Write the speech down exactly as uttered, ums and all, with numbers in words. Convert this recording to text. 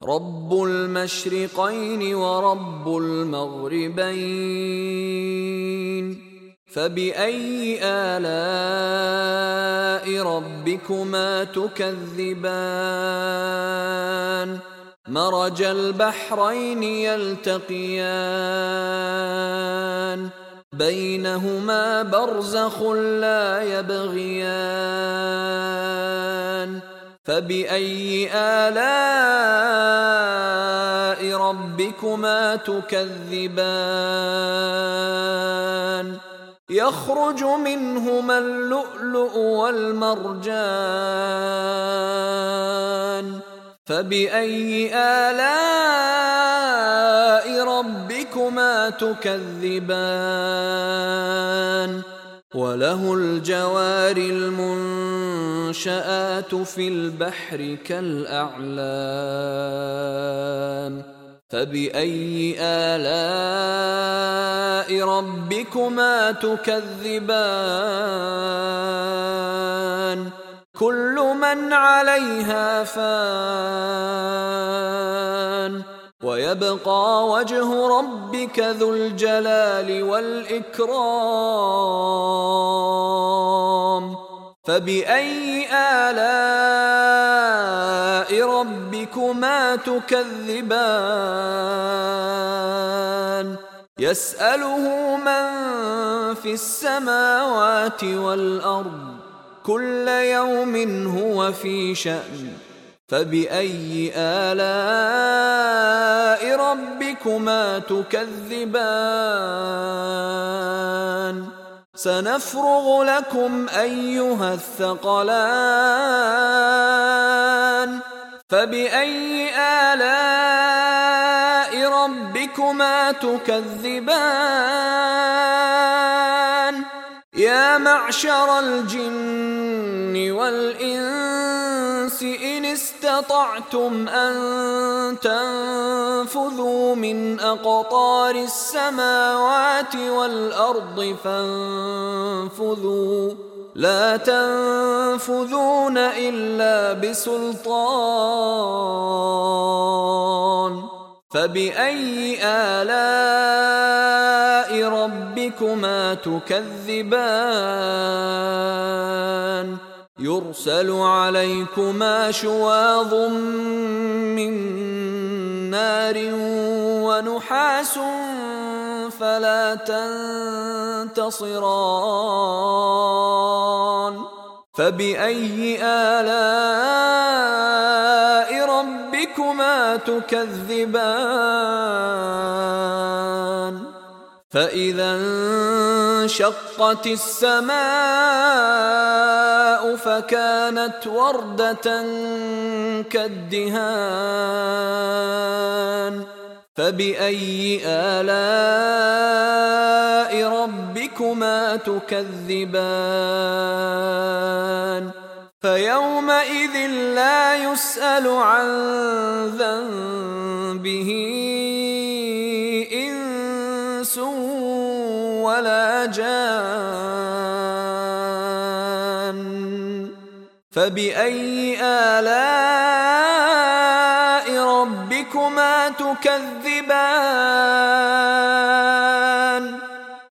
رب المشرقين ورب المغربين فبأي آلاء ربكما تكذبان مرج البحرين يلتقيان بينهما برزخ لا يبغيان فبأي آلاء ربكما تكذبان يخرج منهما اللؤلؤ والمرجان فبأي آلاء ربكما تكذبان وله الجوار المنشآت في البحر كالأعلام فبأي آلاء ربكما تكذبان كل من عليها فان ويبقى وجه ربك ذو الجلال والإكرام فبأي آلاء ربكما تكذبان يسأله من في السماوات والأرض كل يوم هو في شأن فبأي آلاء ربكما تكذبان سنفرغ لكم أيها الثقلان فبأي آلاء ربكما تكذبان يا معشر الجن والإنس إن استطعتم أن تنفذوا من أقطار السماوات والأرض فانفذوا لا تنفذون إلا بسلطان فبأي آلاء ربكما تكذبان يرسل عليكما شواظ من نار ونحاس فلا تنتصران فبأي آلاء ربكما تكذبان فإذا انشقت السماء فكانت وردة كالدهان فبأي آلاء ربكما تكذبان فيومئذ لا يسأل عن ذنبه إنس ولا جان فبأي آلاء ربكما تكذبان